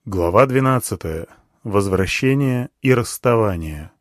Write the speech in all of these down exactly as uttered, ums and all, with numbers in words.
Глава двенадцатая. Возвращение и расставание.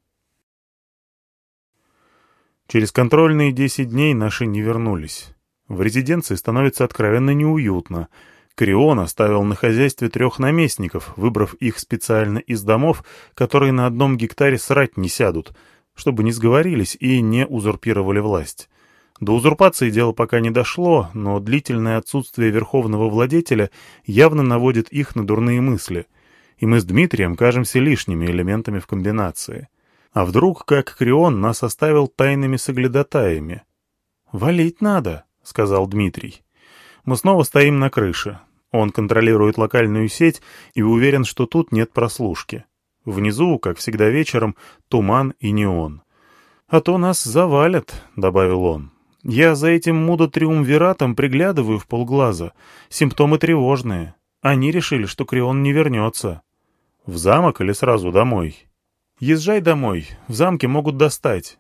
Через контрольные десять дней наши не вернулись. В резиденции становится откровенно неуютно. Крион оставил на хозяйстве трех наместников, выбрав их специально из домов, которые на одном гектаре срать не сядут, чтобы не сговорились и не узурпировали власть. До узурпации дело пока не дошло, но длительное отсутствие верховного владетеля явно наводит их на дурные мысли, и мы с Дмитрием кажемся лишними элементами в комбинации. А вдруг, как Крион, нас оставил тайными соглядатаями? «Валить надо», — сказал Дмитрий. Мы снова стоим на крыше. Он контролирует локальную сеть и уверен, что тут нет прослушки. Внизу, как всегда вечером, туман и неон. «А то нас завалят», — добавил он. «Я за этим мудо-триумвиратом приглядываю в полглаза. Симптомы тревожные. Они решили, что Крион не вернется». «В замок или сразу домой?» «Езжай домой. В замке могут достать».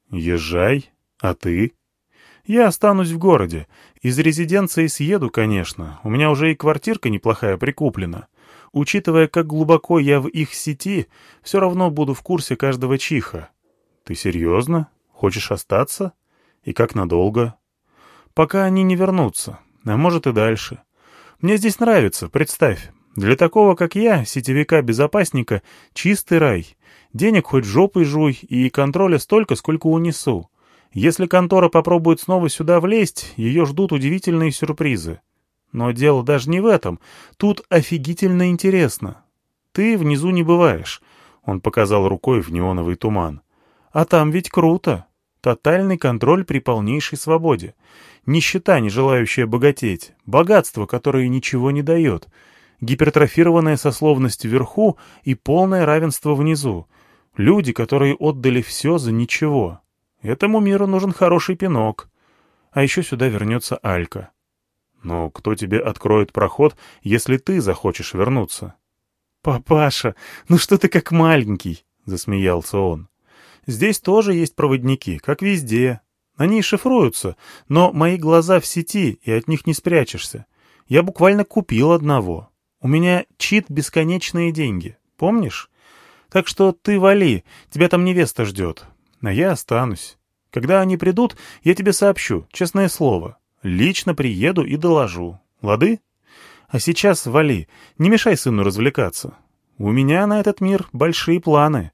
«Езжай? А ты?» «Я останусь в городе. Из резиденции съеду, конечно. У меня уже и квартирка неплохая прикуплена. Учитывая, как глубоко я в их сети, все равно буду в курсе каждого чиха». «Ты серьезно? Хочешь остаться? И как надолго?» «Пока они не вернутся. А может и дальше. Мне здесь нравится, представь. Для такого, как я, сетевика-безопасника, чистый рай. Денег хоть жопой жуй, и контроля столько, сколько унесу. Если контора попробует снова сюда влезть, ее ждут удивительные сюрпризы. Но дело даже не в этом. Тут офигительно интересно. Ты внизу не бываешь». Он показал рукой в неоновый туман. «А там ведь круто. Тотальный контроль при полнейшей свободе. Нищета, не желающая богатеть. Богатство, которое ничего не дает. Гипертрофированная сословность вверху и полное равенство внизу. Люди, которые отдали все за ничего. Этому миру нужен хороший пинок. А еще сюда вернется Алька». «Но кто тебе откроет проход, если ты захочешь вернуться?» «Папаша, ну что ты как маленький?» — засмеялся он. «Здесь тоже есть проводники, как везде. Они шифруются, но мои глаза в сети, и от них не спрячешься. Я буквально купил одного. У меня чит «Бесконечные деньги», помнишь? Так что ты вали, тебя там невеста ждет. А я останусь. Когда они придут, я тебе сообщу, честное слово. Лично приеду и доложу. Лады? А сейчас вали, не мешай сыну развлекаться. У меня на этот мир большие планы».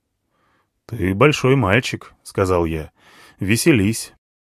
«Ты большой мальчик», — сказал я. «Веселись».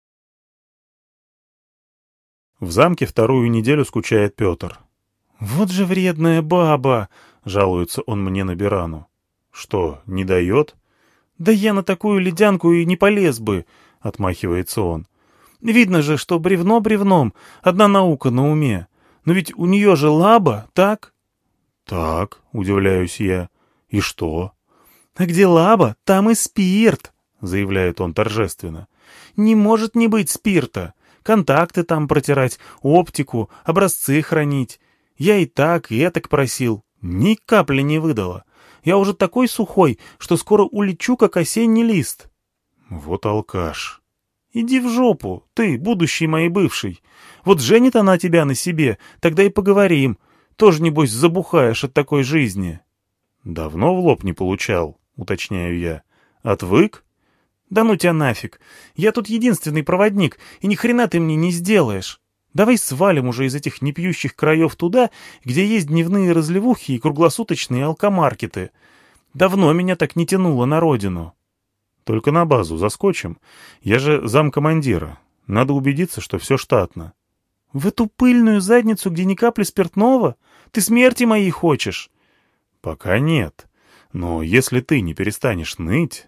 В замке вторую неделю скучает Петр. «Вот же вредная баба!» — жалуется он мне на Бирану. «Что, не дает?» «Да я на такую ледянку и не полез бы», — отмахивается он. «Видно же, что бревно бревном, одна наука на уме. Но ведь у нее же лаба, так?» «Так», — удивляюсь я. «И что?» «А где лаба, там и спирт», — заявляет он торжественно. «Не может не быть спирта. Контакты там протирать, оптику, образцы хранить. Я и так, и этак просил. Ни капли не выдала. Я уже такой сухой, что скоро улечу, как осенний лист». «Вот алкаш». «Иди в жопу, ты, будущий моей бывший. Вот женит она тебя на себе, тогда и поговорим. Тоже, небось, забухаешь от такой жизни». «Давно в лоб не получал», — уточняю я. «Отвык?» «Да ну тебя нафиг. Я тут единственный проводник, и ни хрена ты мне не сделаешь. Давай свалим уже из этих непьющих краев туда, где есть дневные разливухи и круглосуточные алкомаркеты. Давно меня так не тянуло на родину». «Только на базу заскочим. Я же замкомандира. Надо убедиться, что все штатно». «В эту пыльную задницу, где ни капли спиртного? Ты смерти моей хочешь?» «Пока нет. Но если ты не перестанешь ныть...»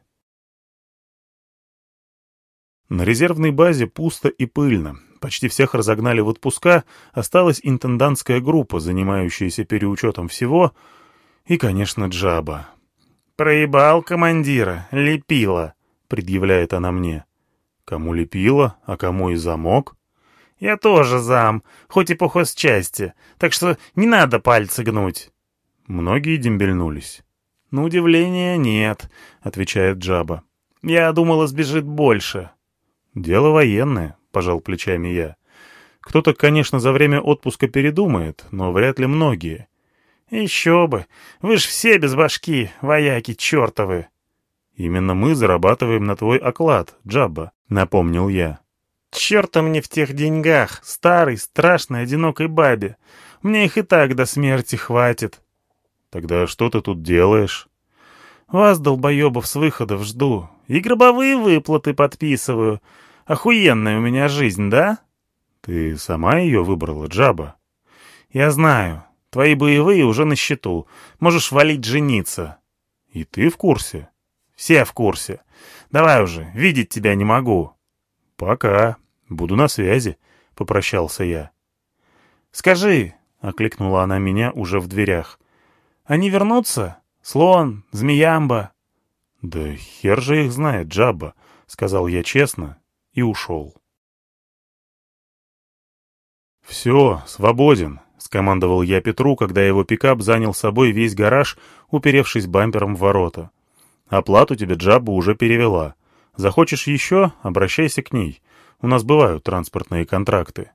На резервной базе пусто и пыльно. Почти всех разогнали в отпуска, осталась интендантская группа, занимающаяся переучетом всего, и, конечно, Джаба. «Проебал командира, лепила», — предъявляет она мне. «Кому лепила, а кому и замок?» «Я тоже зам, хоть и по хозчасти, так что не надо пальцы гнуть». Многие дембельнулись. «На удивление, нет», — отвечает Джаба. «Я думала, сбежит больше». «Дело военное», — пожал плечами я. «Кто-то, конечно, за время отпуска передумает, но вряд ли многие. Еще бы! Вы ж все без башки, вояки чертовы!» «Именно мы зарабатываем на твой оклад, Джабба», — напомнил я. «Черта мне в тех деньгах, старой, страшной, одинокой бабе. Мне их и так до смерти хватит». «Тогда что ты тут делаешь?» «Вас, долбоебов, с выходов жду. И гробовые выплаты подписываю. Охуенная у меня жизнь, да?» «Ты сама ее выбрала, Джабба?» «Я знаю. Твои боевые уже на счету. Можешь валить жениться». «И ты в курсе?» «Все в курсе. Давай уже, видеть тебя не могу». «Пока. Буду на связи», — попрощался я. «Скажи», — окликнула она меня уже в дверях, — «они вернутся? Слон, змеямба?» «Да хер же их знает, Джабба», — сказал я честно и ушел. «Все, свободен», — скомандовал я Петру, когда его пикап занял собой весь гараж, уперевшись бампером в ворота. «Оплату тебе Джабба уже перевела. Захочешь еще — обращайся к ней. У нас бывают транспортные контракты».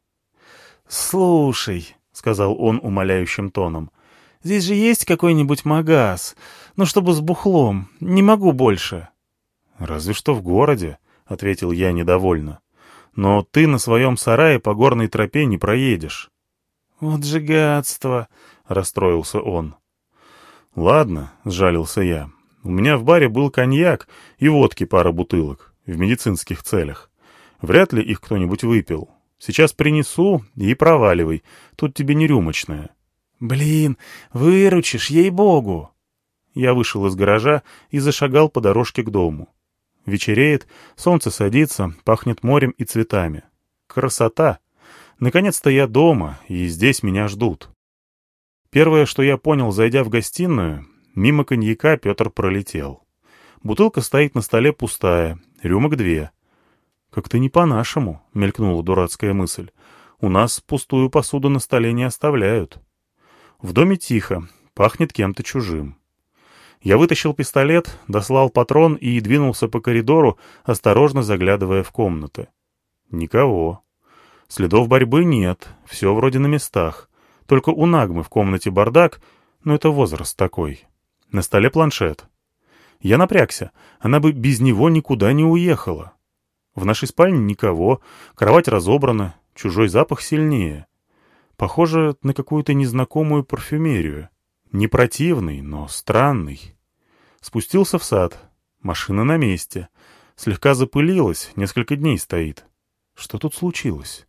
«Слушай», — сказал он умоляющим тоном, — «здесь же есть какой-нибудь магаз? Ну, чтобы с бухлом. Не могу больше». «Разве что в городе», — ответил я недовольно. «Но ты на своем сарае по горной тропе не проедешь». «Вот же гадство», — расстроился он. «Ладно», — сжалился я. «У меня в баре был коньяк и водки пара бутылок, в медицинских целях. Вряд ли их кто-нибудь выпил. Сейчас принесу и проваливай, тут тебе не рюмочная». «Блин, выручишь, ей-богу!» Я вышел из гаража и зашагал по дорожке к дому. Вечереет, солнце садится, пахнет морем и цветами. Красота! Наконец-то я дома, и здесь меня ждут. Первое, что я понял, зайдя в гостиную, мимо коньяка Петр пролетел. Бутылка стоит на столе пустая, рюмок две. «Как-то не по-нашему», — мелькнула дурацкая мысль. «У нас пустую посуду на столе не оставляют». В доме тихо, пахнет кем-то чужим. Я вытащил пистолет, дослал патрон и двинулся по коридору, осторожно заглядывая в комнаты. Никого. Следов борьбы нет, все вроде на местах. Только у Нагмы в комнате бардак, но это возраст такой. На столе планшет. Я напрягся, она бы без него никуда не уехала. В нашей спальне никого, кровать разобрана, чужой запах сильнее. Похоже на какую-то незнакомую парфюмерию. Не противный, но странный. Спустился в сад. Машина на месте. Слегка запылилась, несколько дней стоит. Что тут случилось?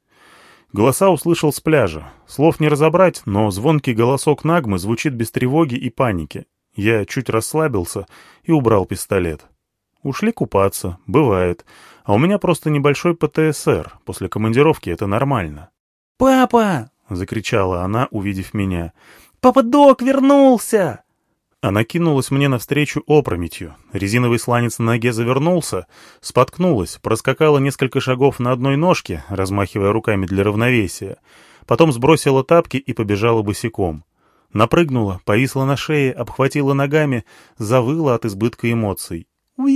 Голоса услышал с пляжа. Слов не разобрать, но звонкий голосок Нагмы звучит без тревоги и паники. Я чуть расслабился и убрал пистолет. Ушли купаться, бывает. А у меня просто небольшой ПТСР. После командировки это нормально. «Папа!» — закричала она, увидев меня. «Папа Док вернулся!» Она кинулась мне навстречу опрометью. Резиновый сланец на ноге завернулся, споткнулась, проскакала несколько шагов на одной ножке, размахивая руками для равновесия. Потом сбросила тапки и побежала босиком. Напрыгнула, повисла на шее, обхватила ногами, завыла от избытка эмоций.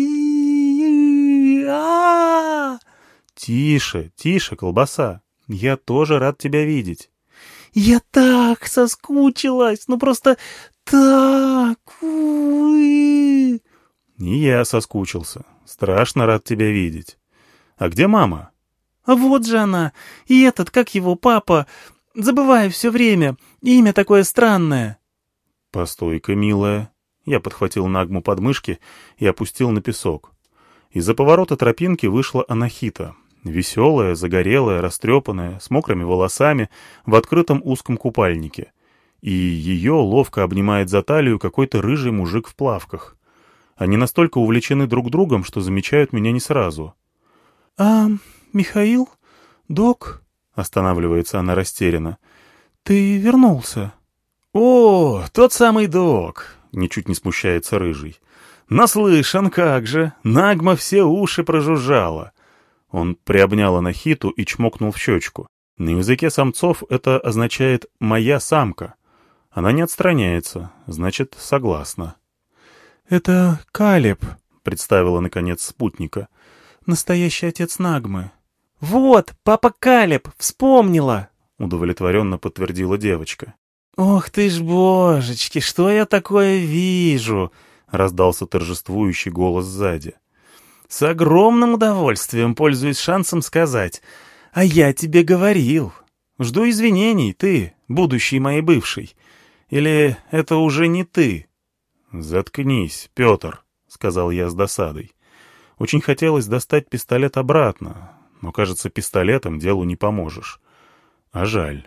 «Уи-а-а-а!» «Тише, тише, колбаса. Я тоже рад тебя видеть». «Я так соскучилась! Ну просто так! Уи!» «И я соскучился. Страшно рад тебя видеть. А где мама?» «А вот же она! И этот, как его, папа! Забываю все время. Имя такое странное». «Постой-ка, милая». Я подхватил Нагму под мышки и опустил на песок. Из-за поворота тропинки вышла Анахита. Веселая, загорелая, растрепанная, с мокрыми волосами, в открытом узком купальнике. И ее ловко обнимает за талию какой-то рыжий мужик в плавках. Они настолько увлечены друг другом, что замечают меня не сразу. «А, Михаил? Док?» — останавливается она растерянно. «Ты вернулся?» «О, тот самый Док!» — ничуть не смущается рыжий. «Наслышан, как же! Нагма все уши прожужжала!» Он приобнял Анахиту и чмокнул в щечку. На языке самцов это означает «моя самка». Она не отстраняется, значит, согласна. «Это Калеб», — представила, наконец, спутника. «Настоящий отец Нагмы». «Вот, папа Калеб, вспомнила!» — удовлетворенно подтвердила девочка. «Ох ты ж, божечки, что я такое вижу?» — раздался торжествующий голос сзади. «С огромным удовольствием пользуюсь шансом сказать. А я тебе говорил. Жду извинений, ты, будущий моей бывший. Или это уже не ты?» «Заткнись, Петр», — сказал я с досадой. Очень хотелось достать пистолет обратно, но, кажется, пистолетом делу не поможешь. А жаль.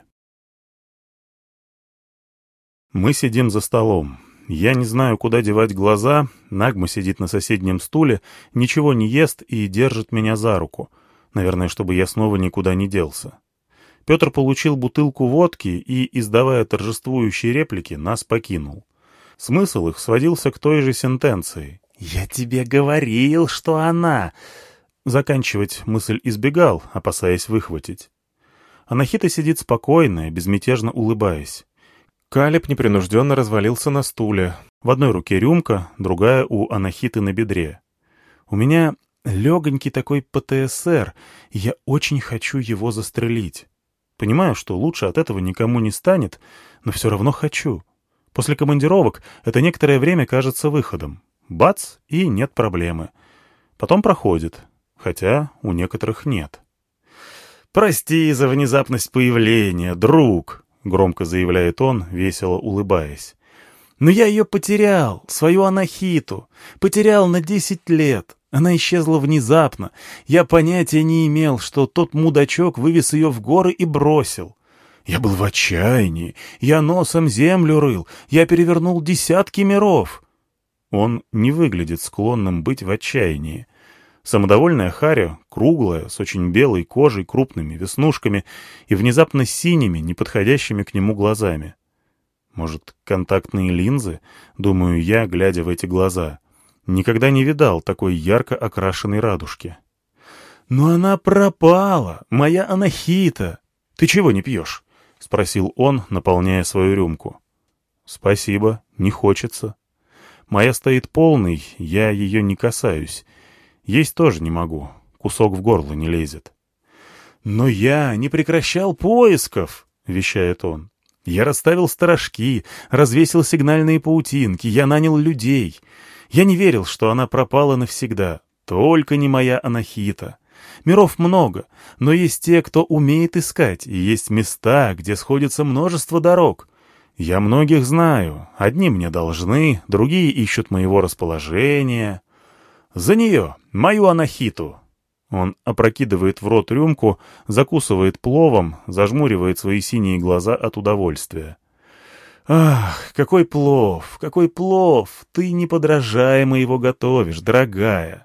Мы сидим за столом. Я не знаю, куда девать глаза. Нагма сидит на соседнем стуле, ничего не ест и держит меня за руку. Наверное, чтобы я снова никуда не делся. Петр получил бутылку водки и, издавая торжествующие реплики, нас покинул. Смысл их сводился к той же сентенции. «Я тебе говорил, что она...» Заканчивать мысль избегал, опасаясь выхватить. Анахита сидит спокойно, безмятежно улыбаясь. Калеб непринужденно развалился на стуле. В одной руке рюмка, другая у Анахиты на бедре. У меня легонький такой ПТСР, и я очень хочу его застрелить. Понимаю, что лучше от этого никому не станет, но все равно хочу. После командировок это некоторое время кажется выходом. Бац, и нет проблемы. Потом проходит, хотя у некоторых нет. «Прости за внезапность появления, друг», — громко заявляет он, весело улыбаясь. «Но я ее потерял, свою Анахиту. Потерял на десять лет. Она исчезла внезапно. Я понятия не имел, что тот мудачок вывез ее в горы и бросил. Я был в отчаянии. Я носом землю рыл. Я перевернул десятки миров». Он не выглядит склонным быть в отчаянии. Самодовольная Харя, круглая, с очень белой кожей, крупными веснушками и внезапно синими, неподходящими к нему глазами. Может, контактные линзы, думаю я, глядя в эти глаза. Никогда не видал такой ярко окрашенной радужки. «Но она пропала, моя Анахита! Ты чего не пьешь?» — спросил он, наполняя свою рюмку. «Спасибо, не хочется. Моя стоит полной, я ее не касаюсь. Есть тоже не могу, кусок в горло не лезет». «Но я не прекращал поисков», — вещает он. «Я расставил сторожки, развесил сигнальные паутинки, я нанял людей. Я не верил, что она пропала навсегда. Только не моя Анахита. Миров много, но есть те, кто умеет искать, и есть места, где сходится множество дорог. Я многих знаю. Одни мне должны, другие ищут моего расположения. За нее, мою Анахиту». Он опрокидывает в рот рюмку, закусывает пловом, зажмуривает свои синие глаза от удовольствия. «Ах, какой плов, какой плов! Ты неподражаемо его готовишь, дорогая!»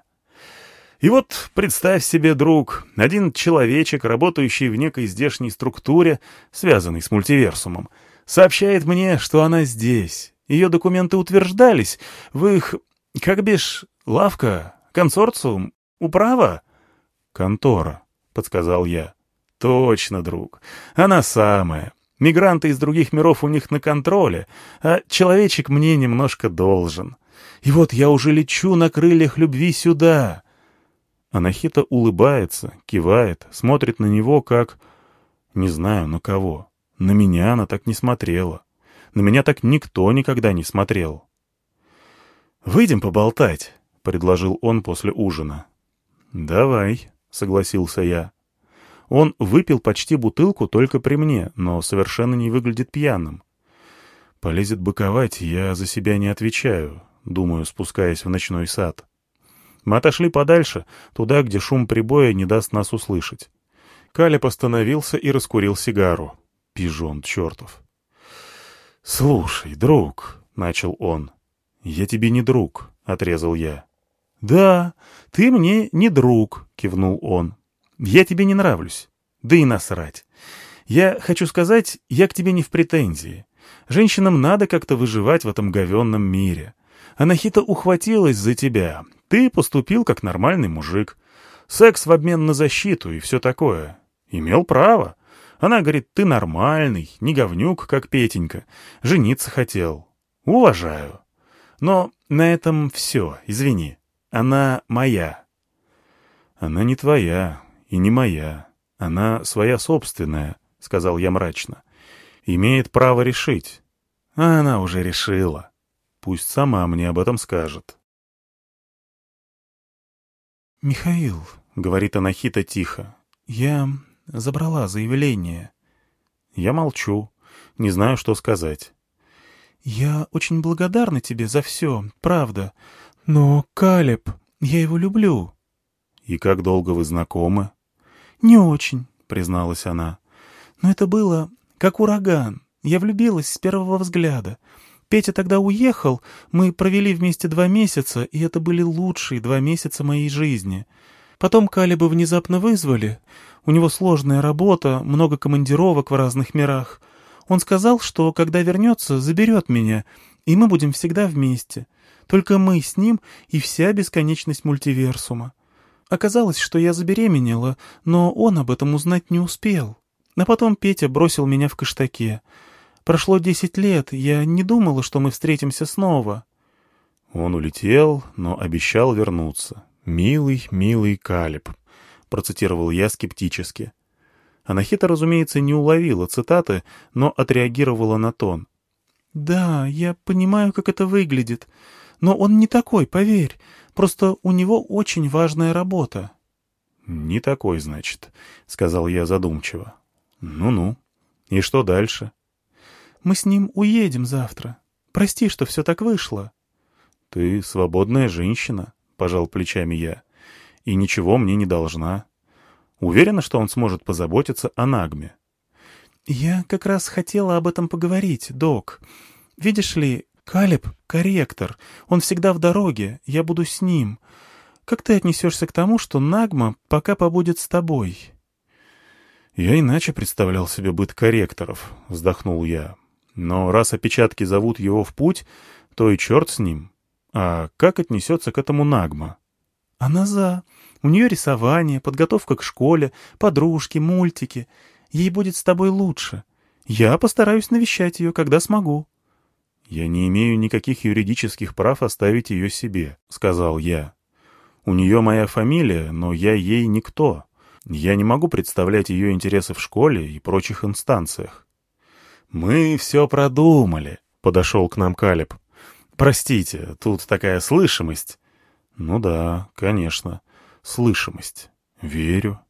И вот, представь себе, друг, один человечек, работающий в некой здешней структуре, связанной с мультиверсумом, сообщает мне, что она здесь. Ее документы утверждались в их, как бишь, лавка, консорциум, управа? «Контора», — подсказал я. «Точно, друг, она самая. Мигранты из других миров у них на контроле, а человечек мне немножко должен. И вот я уже лечу на крыльях любви сюда». Анахита улыбается, кивает, смотрит на него как... Не знаю, на кого. На меня она так не смотрела. На меня так никто никогда не смотрел. «Выйдем поболтать», — предложил он после ужина. «Давай», — согласился я. Он выпил почти бутылку только при мне, но совершенно не выглядит пьяным. Полезет быковать, я за себя не отвечаю, думаю, спускаясь в ночной сад. Мы отошли подальше, туда, где шум прибоя не даст нас услышать. Калеб остановился и раскурил сигару. Пижон чертов. «Слушай, друг», — начал он. «Я тебе не друг», — отрезал я. «Да, ты мне не друг», — кивнул он. «Я тебе не нравлюсь. Да и насрать. Я хочу сказать, я к тебе не в претензии. Женщинам надо как-то выживать в этом говенном мире. Анахита ухватилась за тебя. Ты поступил как нормальный мужик. Секс в обмен на защиту и все такое. Имел право. Она говорит, ты нормальный, не говнюк, как Петенька. Жениться хотел. Уважаю. Но на этом все, извини. Она моя». «Она не твоя и не моя. Она своя собственная», — сказал я мрачно. Имеет право решить. А она уже решила. Пусть сама мне об этом скажет. «Михаил», — говорит Анахита тихо, — «я забрала заявление». Я молчу, не знаю, что сказать. «Я очень благодарна тебе за все, правда. Но Калеб, я его люблю». «И как долго вы знакомы?» «Не очень», — призналась она. «Но это было как ураган. Я влюбилась с первого взгляда. Петя тогда уехал, мы провели вместе два месяца, и это были лучшие два месяца моей жизни. Потом Калеба внезапно вызвали. У него сложная работа, много командировок в разных мирах. Он сказал, что когда вернется, заберет меня, и мы будем всегда вместе. Только мы с ним и вся бесконечность мультиверсума. Оказалось, что я забеременела, но он об этом узнать не успел. А потом Петя бросил меня в Кыштаке. Прошло десять лет, я не думала, что мы встретимся снова». Он улетел, но обещал вернуться. «Милый, милый Калеб», — процитировал я скептически. Анахита, разумеется, не уловила цитаты, но отреагировала на тон. «Да, я понимаю, как это выглядит. Но он не такой, поверь. Просто у него очень важная работа». «Не такой, значит», — сказал я задумчиво. «Ну-ну. И что дальше?» «Мы с ним уедем завтра. Прости, что все так вышло». «Ты свободная женщина», — пожал плечами я, — «и ничего мне не должна. Уверена, что он сможет позаботиться о Нагме?» «Я как раз хотела об этом поговорить, док. Видишь ли, Калеб — корректор. Он всегда в дороге, я буду с ним. Как ты отнесешься к тому, что Нагма пока побудет с тобой?» «Я иначе представлял себе быт корректоров», — вздохнул я. «Но раз опечатки зовут его в путь, то и черт с ним. А как отнесется к этому Нагма?» «Она за. У нее рисование, подготовка к школе, подружки, мультики. Ей будет с тобой лучше. Я постараюсь навещать ее, когда смогу». «Я не имею никаких юридических прав оставить ее себе», — сказал я. «У нее моя фамилия, но я ей никто. Я не могу представлять ее интересы в школе и прочих инстанциях». «Мы все продумали», — подошел к нам Калеб. «Простите, тут такая слышимость». «Ну да, конечно, слышимость. Верю».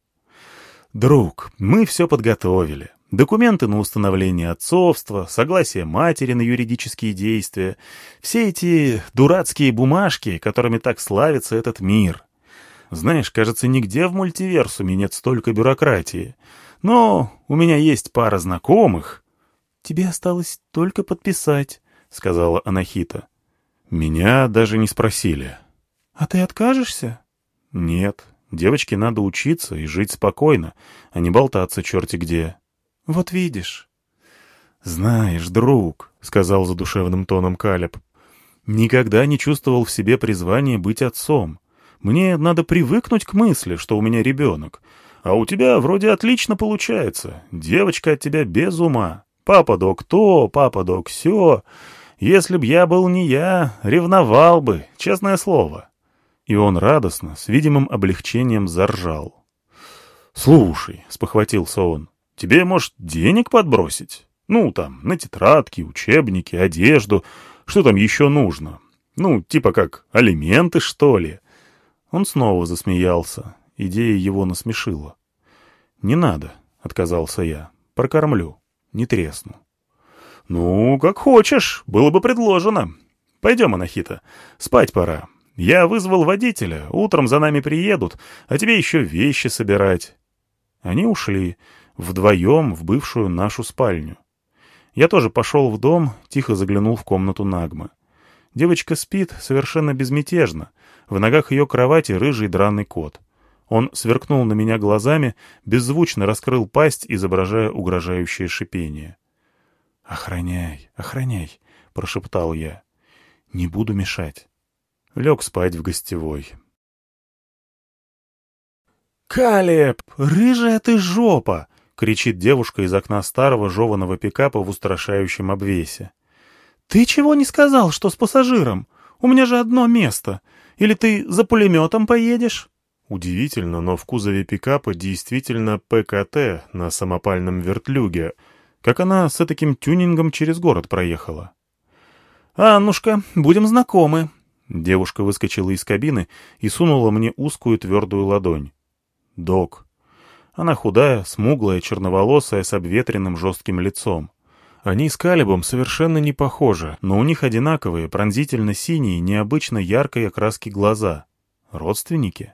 «Друг, мы все подготовили. Документы на установление отцовства, согласие матери на юридические действия, все эти дурацкие бумажки, которыми так славится этот мир. Знаешь, кажется, нигде в мультиверсуме нет столько бюрократии. Но у меня есть пара знакомых». «Тебе осталось только подписать», — сказала Анахита. «Меня даже не спросили». «А ты откажешься?» «Нет, девочке надо учиться и жить спокойно, а не болтаться черти где». «Вот видишь». «Знаешь, друг», — сказал задушевным тоном Калеб, — «никогда не чувствовал в себе призвания быть отцом. Мне надо привыкнуть к мысли, что у меня ребенок. А у тебя вроде отлично получается. Девочка от тебя без ума. Папа-док то, папа-док сё. Если б я был не я, ревновал бы, честное слово». И он радостно, с видимым облегчением заржал. «Слушай», — спохватился он, — «тебе, может, денег подбросить? Ну, там, на тетрадки, учебники, одежду. Что там еще нужно? Ну, типа как алименты, что ли?» Он снова засмеялся. Идея его насмешила. «Не надо», — отказался я. «Прокормлю. Не тресну». «Ну, как хочешь. Было бы предложено. Пойдем, Анахита. Спать пора. Я вызвал водителя. Утром за нами приедут, а тебе еще вещи собирать». Они ушли. Вдвоем в бывшую нашу спальню. Я тоже пошел в дом, тихо заглянул в комнату Нагмы. Девочка спит совершенно безмятежно. В ногах ее кровати рыжий драный кот. Он сверкнул на меня глазами, беззвучно раскрыл пасть, изображая угрожающее шипение. «Охраняй, охраняй», — прошептал я. «Не буду мешать». Лег спать в гостевой. «Калеб, рыжая ты жопа!» — кричит девушка из окна старого жеваного пикапа в устрашающем обвесе. «Ты чего не сказал, что с пассажиром? У меня же одно место. Или ты за пулеметом поедешь?» Удивительно, но в кузове пикапа действительно ПКТ на самопальном вертлюге. Как она с таким тюнингом через город проехала? «Аннушка, будем знакомы». Девушка выскочила из кабины и сунула мне узкую твердую ладонь. «Док». Она худая, смуглая, черноволосая, с обветренным жестким лицом. Они с Калебом совершенно не похожи, но у них одинаковые, пронзительно синие, необычно яркой окраски глаза. Родственники?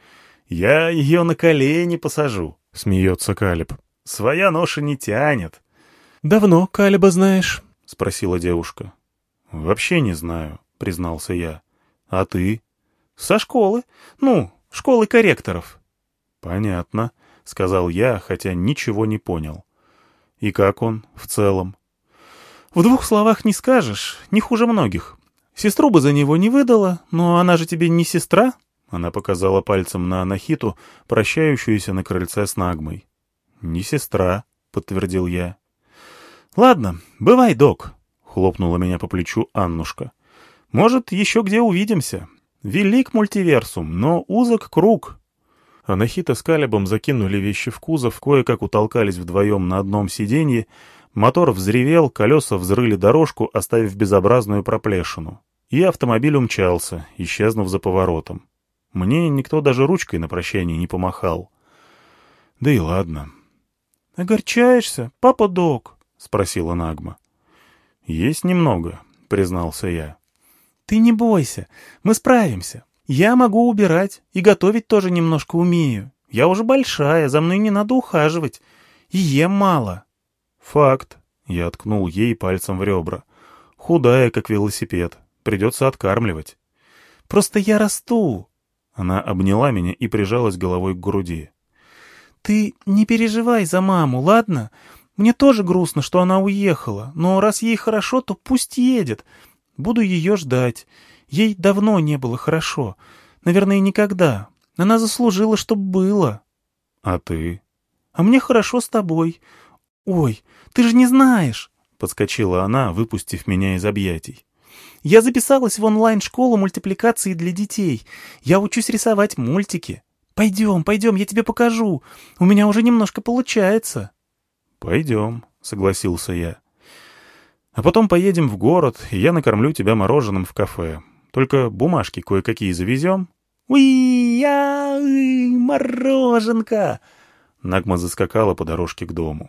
«Я ее на колени посажу», — смеется Калеб. «Своя ноша не тянет». «Давно Калеба знаешь?» — спросила девушка. «Вообще не знаю», — признался я. «А ты?» «Со школы. Ну, школы корректоров». «Понятно», — сказал я, хотя ничего не понял. «И как он в целом?» «В двух словах не скажешь, не хуже многих. Сестру бы за него не выдала, но она же тебе не сестра». Она показала пальцем на Анахиту, прощающуюся на крыльце с Нагмой. «Не сестра», — подтвердил я. «Ладно, бывай, док», — хлопнула меня по плечу Аннушка. «Может, еще где увидимся. Велик мультиверсум, но узок круг». Анахита с Калебом закинули вещи в кузов, кое-как утолкались вдвоем на одном сиденье, мотор взревел, колеса взрыли дорожку, оставив безобразную проплешину. И автомобиль умчался, исчезнув за поворотом. Мне никто даже ручкой на прощание не помахал. Да и ладно. — Огорчаешься, папа-док? — спросила Нагма. — Есть немного, — признался я. — Ты не бойся, мы справимся. Я могу убирать и готовить тоже немножко умею. Я уже большая, за мной не надо ухаживать. И ем мало. — Факт. Я ткнул ей пальцем в ребра. Худая, как велосипед. Придется откармливать. — Просто я расту. Она обняла меня и прижалась головой к груди. «Ты не переживай за маму, ладно? Мне тоже грустно, что она уехала, но раз ей хорошо, то пусть едет. Буду ее ждать. Ей давно не было хорошо. Наверное, никогда. Она заслужила, чтобы было». «А ты?» «А мне хорошо с тобой. Ой, ты же не знаешь!» — подскочила она, выпустив меня из объятий. «Я записалась в онлайн-школу мультипликации для детей. Я учусь рисовать мультики. Пойдем, пойдем, я тебе покажу. У меня уже немножко получается». «Пойдем», — согласился я. «А потом поедем в город, и я накормлю тебя мороженым в кафе. Только бумажки кое-какие завезем». «Уи-я-ы, мороженка!» Нагма заскакала по дорожке к дому.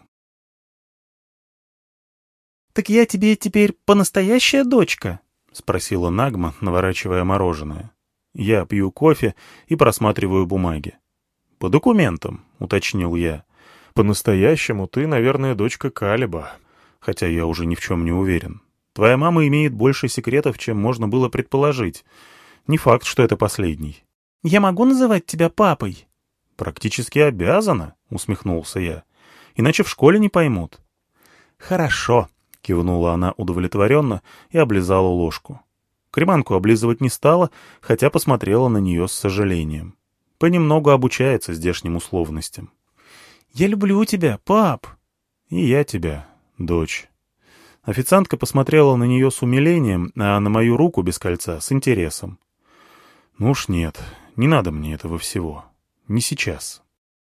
«Так я тебе теперь по-настоящая дочка?» — спросила Нагма, наворачивая мороженое. Я пью кофе и просматриваю бумаги. «По документам», — уточнил я. «По-настоящему ты, наверное, дочка Калеба. Хотя я уже ни в чем не уверен. Твоя мама имеет больше секретов, чем можно было предположить. Не факт, что это последний». «Я могу называть тебя папой?» «Практически обязана», — усмехнулся я. «Иначе в школе не поймут». «Хорошо», — кивнула она удовлетворенно и облизала ложку. Креманку облизывать не стала, хотя посмотрела на нее с сожалением. Понемногу обучается здешним условностям. «Я люблю тебя, пап». «И я тебя, дочь». Официантка посмотрела на нее с умилением, а на мою руку без кольца с интересом. «Ну уж нет, не надо мне этого всего. Не сейчас».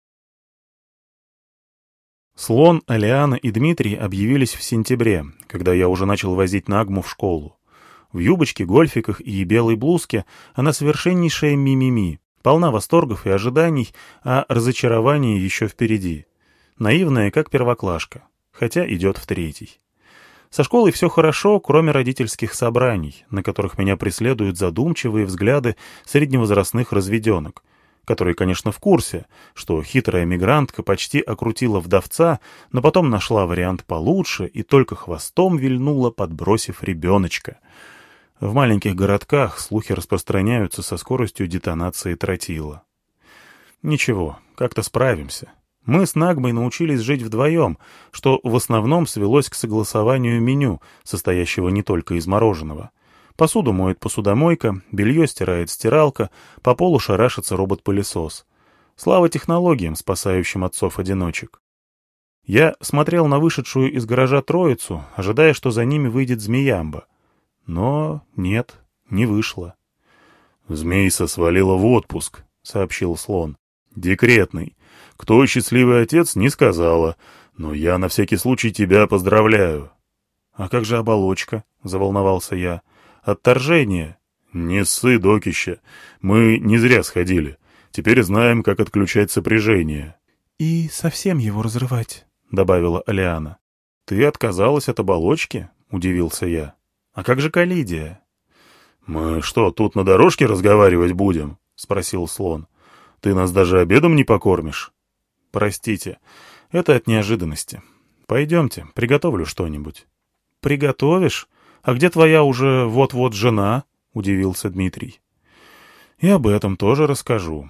Слон, Алиана и Дмитрий объявились в сентябре, когда я уже начал возить Нагму в школу. В юбочке, гольфиках и белой блузке она совершеннейшая мимими, полна восторгов и ожиданий, а разочарование еще впереди. Наивная, как первоклашка, хотя идет в третий. Со школой все хорошо, кроме родительских собраний, на которых меня преследуют задумчивые взгляды средневозрастных разведенок, которые, конечно, в курсе, что хитрая мигрантка почти окрутила вдовца, но потом нашла вариант получше и только хвостом вильнула, подбросив ребеночка. В маленьких городках слухи распространяются со скоростью детонации тротила. Ничего, как-то справимся. Мы с Нагмой научились жить вдвоем, что в основном свелось к согласованию меню, состоящего не только из мороженого. Посуду моет посудомойка, белье стирает стиралка, по полу шарашится робот-пылесос. Слава технологиям, спасающим отцов-одиночек. Я смотрел на вышедшую из гаража троицу, ожидая, что за ними выйдет змеямба. Но нет, не вышло. «Змейса свалила в отпуск», — сообщил слон. «Декретный. Кто счастливый отец, не сказала. Но я на всякий случай тебя поздравляю». «А как же оболочка?» — заволновался я. «Отторжение». «Не ссы, докище. Мы не зря сходили. Теперь знаем, как отключать сопряжение». «И совсем его разрывать», — добавила Алиана. «Ты отказалась от оболочки?» — удивился я. «А как же коллидия?» «Мы что, тут на дорожке разговаривать будем?» — спросил слон. «Ты нас даже обедом не покормишь?» «Простите, это от неожиданности. Пойдемте, приготовлю что-нибудь». «Приготовишь? А где твоя уже вот-вот жена?» — удивился Дмитрий. «И об этом тоже расскажу».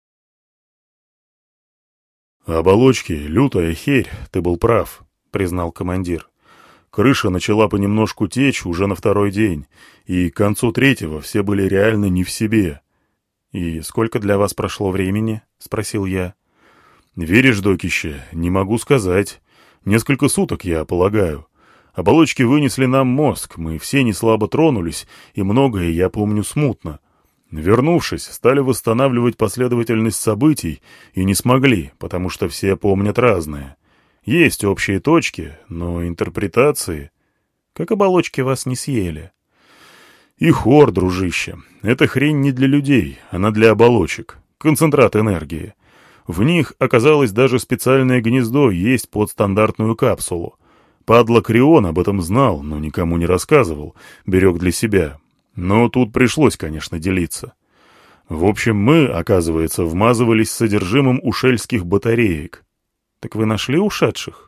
«Оболочки, лютая херь, ты был прав», — признал командир. «Крыша начала понемножку течь уже на второй день, и к концу третьего все были реально не в себе». «И сколько для вас прошло времени?» — спросил я. «Веришь, докище, не могу сказать. Несколько суток, я полагаю. Оболочки вынесли нам мозг, мы все неслабо тронулись, и многое я помню смутно. Вернувшись, стали восстанавливать последовательность событий и не смогли, потому что все помнят разное. Есть общие точки, но интерпретации... Как оболочки вас не съели?» «И хор, дружище. Эта хрень не для людей, она для оболочек. Концентрат энергии. В них оказалось даже специальное гнездо есть под стандартную капсулу. Падла Крион об этом знал, но никому не рассказывал, берег для себя. Но тут пришлось, конечно, делиться. В общем, мы, оказывается, вмазывались с содержимым ушельских батареек». «Так вы нашли ушедших?»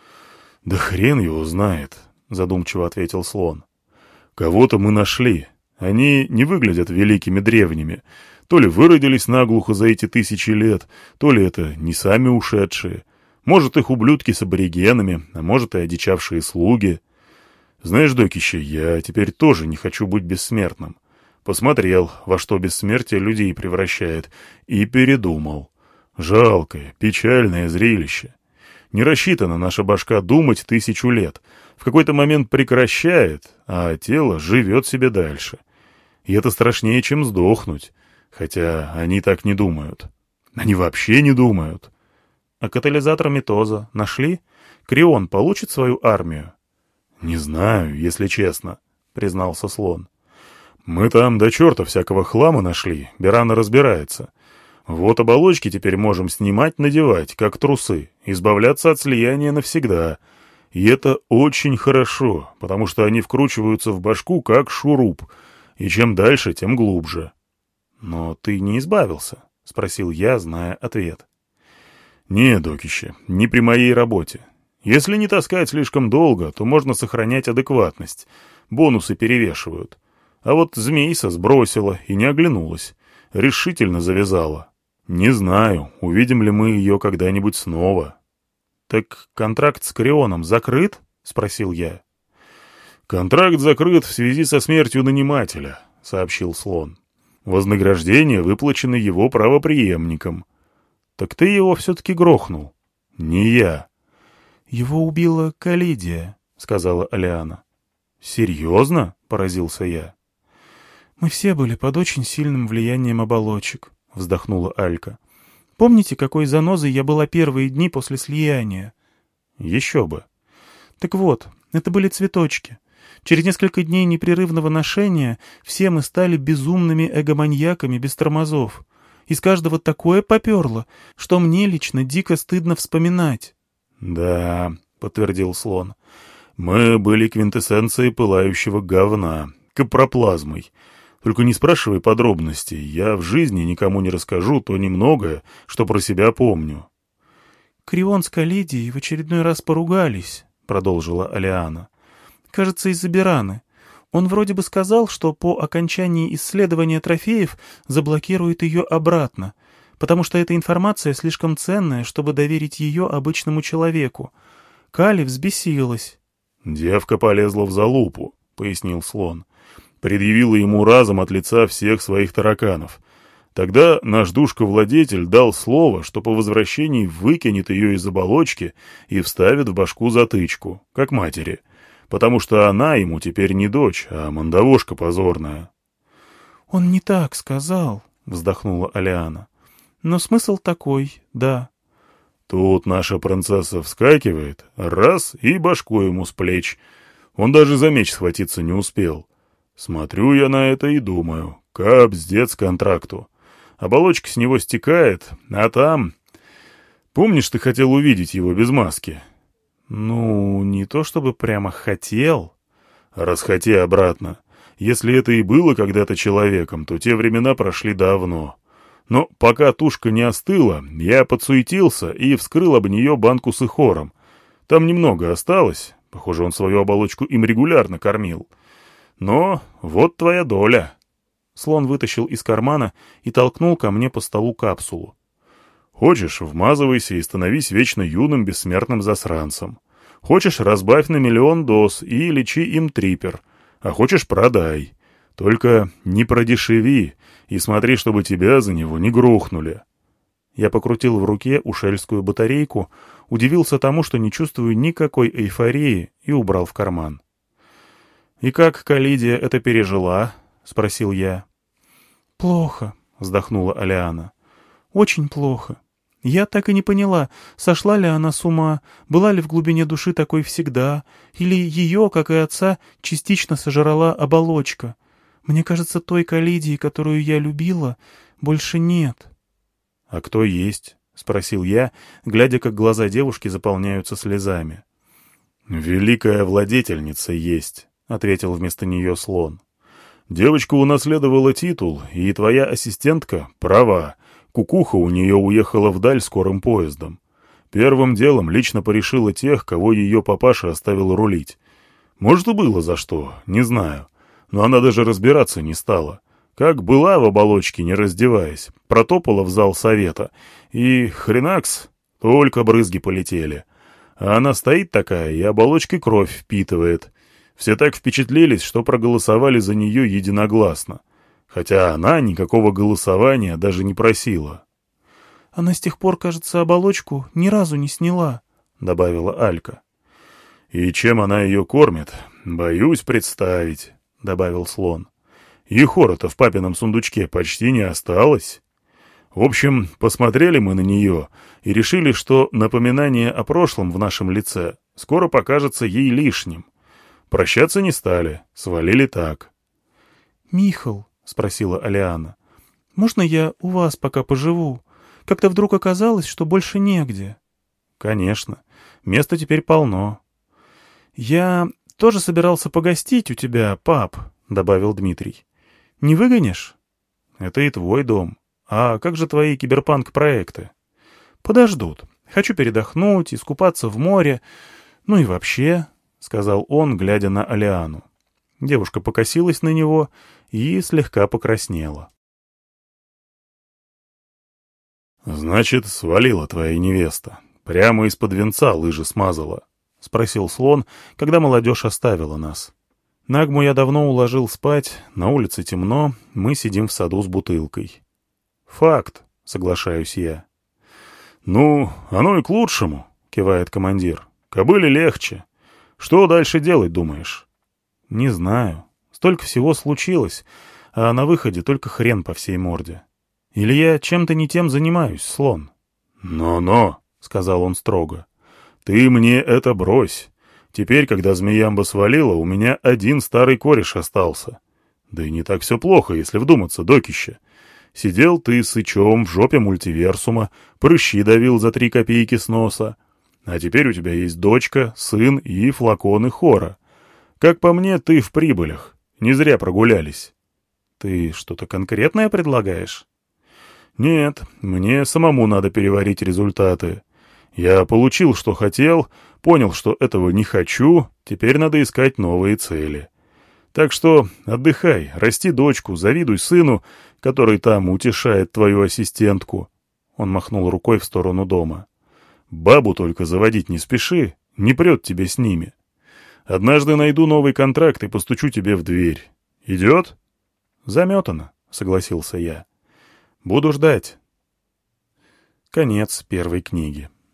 «Да хрен его знает», — задумчиво ответил слон. «Кого-то мы нашли. Они не выглядят великими древними. То ли выродились наглухо за эти тысячи лет, то ли это не сами ушедшие. Может, их ублюдки с аборигенами, а может, и одичавшие слуги. Знаешь, докище, я теперь тоже не хочу быть бессмертным. Посмотрел, во что бессмертие людей превращает, и передумал. Жалкое, печальное зрелище. Не рассчитана наша башка думать тысячу лет. В какой-то момент прекращает, а тело живет себе дальше. И это страшнее, чем сдохнуть. Хотя они так не думают. Они вообще не думают. А катализатор митоза нашли? Крион получит свою армию? Не знаю, если честно, признался слон. Мы там до черта всякого хлама нашли, Берана разбирается. Вот оболочки теперь можем снимать-надевать, как трусы, избавляться от слияния навсегда. И это очень хорошо, потому что они вкручиваются в башку, как шуруп, и чем дальше, тем глубже. «Но ты не избавился?» — спросил я, зная ответ. «Не, докище, не при моей работе. Если не таскать слишком долго, то можно сохранять адекватность. Бонусы перевешивают. А вот змейса сбросила и не оглянулась. Решительно завязала. Не знаю, увидим ли мы ее когда-нибудь снова». «Так контракт с Крионом закрыт?» — спросил я. «Контракт закрыт в связи со смертью нанимателя», — сообщил слон. «Вознаграждение выплачено его правопреемникам». «Так ты его все-таки грохнул?» «Не я». «Его убила Коллидия», — сказала Алиана. «Серьезно?» — поразился я. «Мы все были под очень сильным влиянием оболочек», — вздохнула Алька. «Помните, какой занозой я была первые дни после слияния?» «Еще бы». «Так вот, это были цветочки. Через несколько дней непрерывного ношения все мы стали безумными эгоманьяками без тормозов. Из каждого такое поперло, что мне лично дико стыдно вспоминать». «Да», — подтвердил слон, — «мы были квинтэссенцией пылающего говна, капроплазмой. Только не спрашивай подробностей, я в жизни никому не расскажу то немногое, что про себя помню». «Крион с Коллидией в очередной раз поругались», — продолжила Алиана. «Кажется, из-за Бераны. Он вроде бы сказал, что по окончании исследования трофеев заблокирует ее обратно, потому что эта информация слишком ценная, чтобы доверить ее обычному человеку. Кали взбесилась». «Девка полезла в залупу», — пояснил слон. «Предъявила ему разом от лица всех своих тараканов. Тогда наш душка-владетель дал слово, что по возвращении выкинет ее из оболочки и вставит в башку затычку, как матери, потому что она ему теперь не дочь, а мандавошка позорная». «Он не так сказал», — вздохнула Алиана. «Но смысл такой, да». Тут наша принцесса вскакивает, раз, и башку ему с плеч. Он даже за меч схватиться не успел. Смотрю я на это и думаю, капздец контракту. Оболочка с него стекает, а там... Помнишь, ты хотел увидеть его без маски? Ну, не то чтобы прямо хотел. Расхоти обратно. Если это и было когда-то человеком, то те времена прошли давно. Но пока тушка не остыла, я подсуетился и вскрыл об нее банку с ихором. Там немного осталось. Похоже, он свою оболочку им регулярно кормил. Но вот твоя доля. Слон вытащил из кармана и толкнул ко мне по столу капсулу. Хочешь, вмазывайся и становись вечно юным бессмертным засранцем. Хочешь, разбавь на миллион доз и лечи им трипер. А хочешь, продай. Только не продешеви и смотри, чтобы тебя за него не грохнули. Я покрутил в руке ушельскую батарейку, удивился тому, что не чувствую никакой эйфории, и убрал в карман. «И как Калидия это пережила?» — спросил я. «Плохо», — вздохнула Алиана. «Очень плохо. Я так и не поняла, сошла ли она с ума, была ли в глубине души такой всегда, или ее, как и отца, частично сожрала оболочка. Мне кажется, той Калидии, которую я любила, больше нет». «А кто есть?» — спросил я, глядя, как глаза девушки заполняются слезами. «Великая владетельница есть», — ответил вместо нее слон. «Девочка унаследовала титул, и твоя ассистентка права. Кукуха у нее уехала вдаль скорым поездом. Первым делом лично порешила тех, кого ее папаша оставил рулить. Может, и было за что, не знаю. Но она даже разбираться не стала. Как была в оболочке, не раздеваясь, протопала в зал совета, и хренакс, только брызги полетели. А она стоит такая и оболочкой кровь впитывает. Все так впечатлились, что проголосовали за нее единогласно. Хотя она никакого голосования даже не просила. «Она с тех пор, кажется, оболочку ни разу не сняла», — добавила Алька. «И чем она ее кормит, боюсь представить», — добавил слон. «Ехора-то в папином сундучке почти не осталось. В общем, посмотрели мы на нее и решили, что напоминание о прошлом в нашем лице скоро покажется ей лишним. Прощаться не стали, свалили так». «Михал», — спросила Алиана, — «можно я у вас пока поживу? Как-то вдруг оказалось, что больше негде». «Конечно. Места теперь полно». «Я тоже собирался погостить у тебя, пап», — добавил Дмитрий. «Не выгонишь?» «Это и твой дом. А как же твои киберпанк-проекты?» «Подождут. Хочу передохнуть, искупаться в море. Ну и вообще», — сказал он, глядя на Алиану. Девушка покосилась на него и слегка покраснела. «Значит, свалила твоя невеста. Прямо из-под венца лыжи смазала», — спросил слон, когда молодежь оставила нас. Нагму я давно уложил спать, на улице темно, мы сидим в саду с бутылкой. «Факт», — соглашаюсь я. «Ну, оно и к лучшему», — кивает командир. «Кобыле легче. Что дальше делать, думаешь?» «Не знаю. Столько всего случилось, а на выходе только хрен по всей морде. Или я чем-то не тем занимаюсь, слон?» «Но-но», — сказал он строго, — «ты мне это брось. Теперь, когда змеямба свалила, у меня один старый кореш остался. Да и не так все плохо, если вдуматься, докище. Сидел ты сычом в жопе мультиверсума, прыщи давил за три копейки с носа. А теперь у тебя есть дочка, сын и флаконы хора. Как по мне, ты в прибылях. Не зря прогулялись». «Ты что-то конкретное предлагаешь?» «Нет, мне самому надо переварить результаты. Я получил, что хотел, понял, что этого не хочу, теперь надо искать новые цели. Так что отдыхай, расти дочку, завидуй сыну, который там утешает твою ассистентку». Он махнул рукой в сторону дома. «Бабу только заводить не спеши, не прет тебе с ними. Однажды найду новый контракт и постучу тебе в дверь. Идет?» «Заметано», — согласился я. «Буду ждать». Конец первой книги.